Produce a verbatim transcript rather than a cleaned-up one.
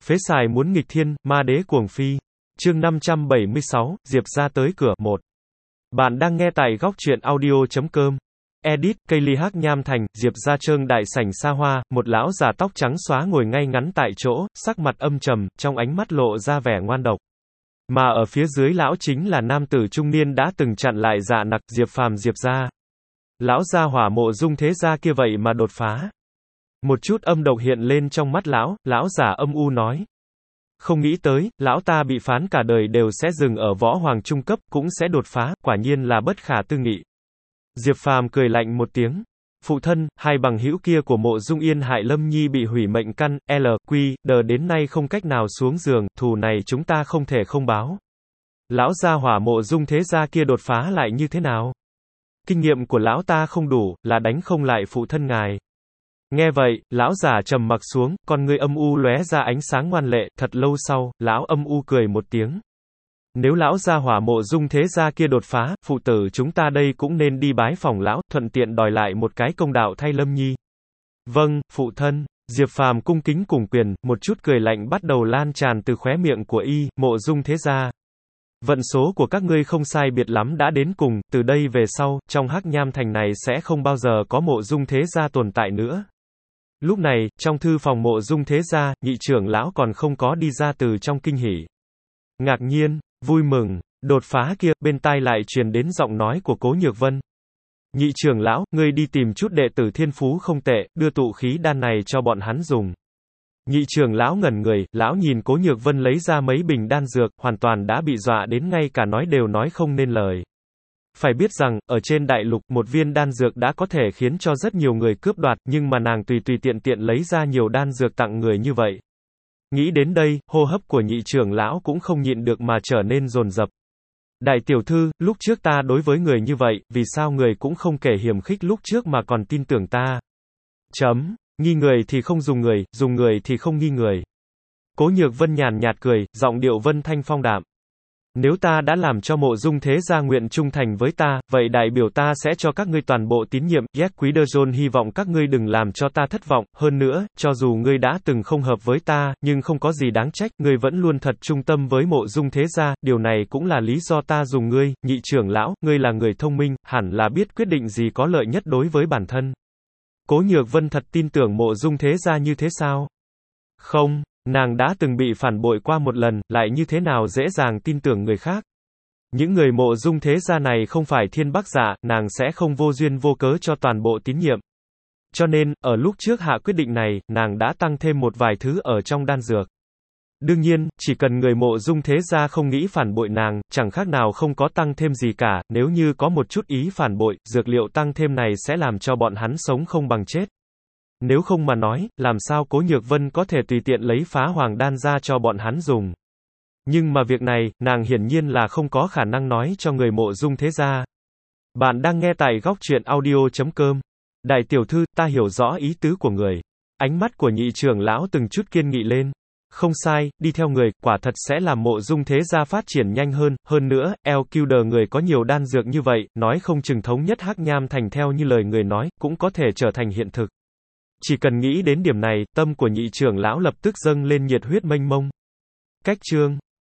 Phế xài muốn nghịch thiên, ma đế cuồng phi. Chương năm trăm bảy mươi sáu, Diệp ra tới cửa. một. Bạn đang nghe tại góc truyện audio chấm com. Edit, cây ly hắc nham thành, Diệp ra trương đại sảnh xa hoa, một lão già tóc trắng xóa ngồi ngay ngắn tại chỗ, sắc mặt âm trầm, trong ánh mắt lộ ra vẻ ngoan độc. Mà ở phía dưới lão chính là nam tử trung niên đã từng chặn lại Dạ Nặc, Diệp Phàm Diệp ra. Lão gia hỏa Mộ Dung thế gia kia vậy mà đột phá. Một chút âm độc hiện lên trong mắt lão, lão giả âm u nói. Không nghĩ tới, lão ta bị phán cả đời đều sẽ dừng ở võ hoàng trung cấp, cũng sẽ đột phá, quả nhiên là bất khả tư nghị. Diệp Phàm cười lạnh một tiếng. Phụ thân, hai bằng hữu kia của Mộ Dung Yên hại Lâm Nhi bị hủy mệnh căn, L, Q, D đến nay không cách nào xuống giường, thù này chúng ta không thể không báo. Lão gia hỏa Mộ Dung thế gia kia đột phá lại như thế nào? Kinh nghiệm của lão ta không đủ, là đánh không lại phụ thân ngài. Nghe vậy, lão giả trầm mặc xuống, con ngươi âm u lóe ra ánh sáng ngoan lệ, thật lâu sau, lão âm u cười một tiếng. Nếu lão gia hỏa Mộ Dung thế gia kia đột phá, phụ tử chúng ta đây cũng nên đi bái phòng lão, thuận tiện đòi lại một cái công đạo thay Lâm Nhi. Vâng, phụ thân. Diệp Phàm cung kính cùng quyền, một chút cười lạnh bắt đầu lan tràn từ khóe miệng của y, Mộ Dung thế gia. Vận số của các ngươi không sai biệt lắm đã đến cùng, từ đây về sau, trong hắc nham thành này sẽ không bao giờ có Mộ Dung thế gia tồn tại nữa. Lúc này, trong thư phòng Mộ Dung thế gia, nhị trưởng lão còn không có đi ra từ trong kinh hỉ. Ngạc nhiên, vui mừng, đột phá kia, bên tai lại truyền đến giọng nói của Cố Nhược Vân. Nhị trưởng lão, ngươi đi tìm chút đệ tử thiên phú không tệ, đưa tụ khí đan này cho bọn hắn dùng. Nhị trưởng lão ngẩn người, lão nhìn Cố Nhược Vân lấy ra mấy bình đan dược, hoàn toàn đã bị dọa đến ngay cả nói đều nói không nên lời. Phải biết rằng, ở trên đại lục, một viên đan dược đã có thể khiến cho rất nhiều người cướp đoạt, nhưng mà nàng tùy tùy tiện tiện lấy ra nhiều đan dược tặng người như vậy. Nghĩ đến đây, hô hấp của nhị trưởng lão cũng không nhịn được mà trở nên dồn dập. Đại tiểu thư, lúc trước ta đối với người như vậy, vì sao người cũng không kể hiềm khích lúc trước mà còn tin tưởng ta? Chấm. Nghi người thì không dùng người, dùng người thì không nghi người. Cố Nhược Vân nhàn nhạt cười, giọng điệu vân thanh phong đạm. Nếu ta đã làm cho Mộ Dung thế gia nguyện trung thành với ta, vậy đại biểu ta sẽ cho các ngươi toàn bộ tín nhiệm, yes quý đơ John hy vọng các ngươi đừng làm cho ta thất vọng, hơn nữa, cho dù ngươi đã từng không hợp với ta, nhưng không có gì đáng trách, ngươi vẫn luôn thật trung tâm với Mộ Dung thế gia, điều này cũng là lý do ta dùng ngươi, nhị trưởng lão, ngươi là người thông minh, hẳn là biết quyết định gì có lợi nhất đối với bản thân. Cố Nhược Vân thật tin tưởng Mộ Dung thế gia như thế sao? Không. Nàng đã từng bị phản bội qua một lần, lại như thế nào dễ dàng tin tưởng người khác. Những người Mộ Dung thế gia này không phải thiên bắc dạ, nàng sẽ không vô duyên vô cớ cho toàn bộ tín nhiệm. Cho nên, ở lúc trước hạ quyết định này, nàng đã tăng thêm một vài thứ ở trong đan dược. Đương nhiên, chỉ cần người Mộ Dung thế gia không nghĩ phản bội nàng, chẳng khác nào không có tăng thêm gì cả, nếu như có một chút ý phản bội, dược liệu tăng thêm này sẽ làm cho bọn hắn sống không bằng chết. Nếu không mà nói, làm sao Cố Nhược Vân có thể tùy tiện lấy phá hoàng đan ra cho bọn hắn dùng. Nhưng mà việc này, nàng hiển nhiên là không có khả năng nói cho người Mộ Dung thế gia. Bạn đang nghe tại góc truyện audio chấm com. Đại tiểu thư, ta hiểu rõ ý tứ của người. Ánh mắt của nhị trưởng lão từng chút kiên nghị lên. Không sai, đi theo người, quả thật sẽ làm Mộ Dung thế gia phát triển nhanh hơn, hơn nữa, L Q D người có nhiều đan dược như vậy, nói không chừng thống nhất hắc nham thành theo như lời người nói, cũng có thể trở thành hiện thực. Chỉ cần nghĩ đến điểm này, tâm của nhị trưởng lão lập tức dâng lên nhiệt huyết mênh mông. Cách chương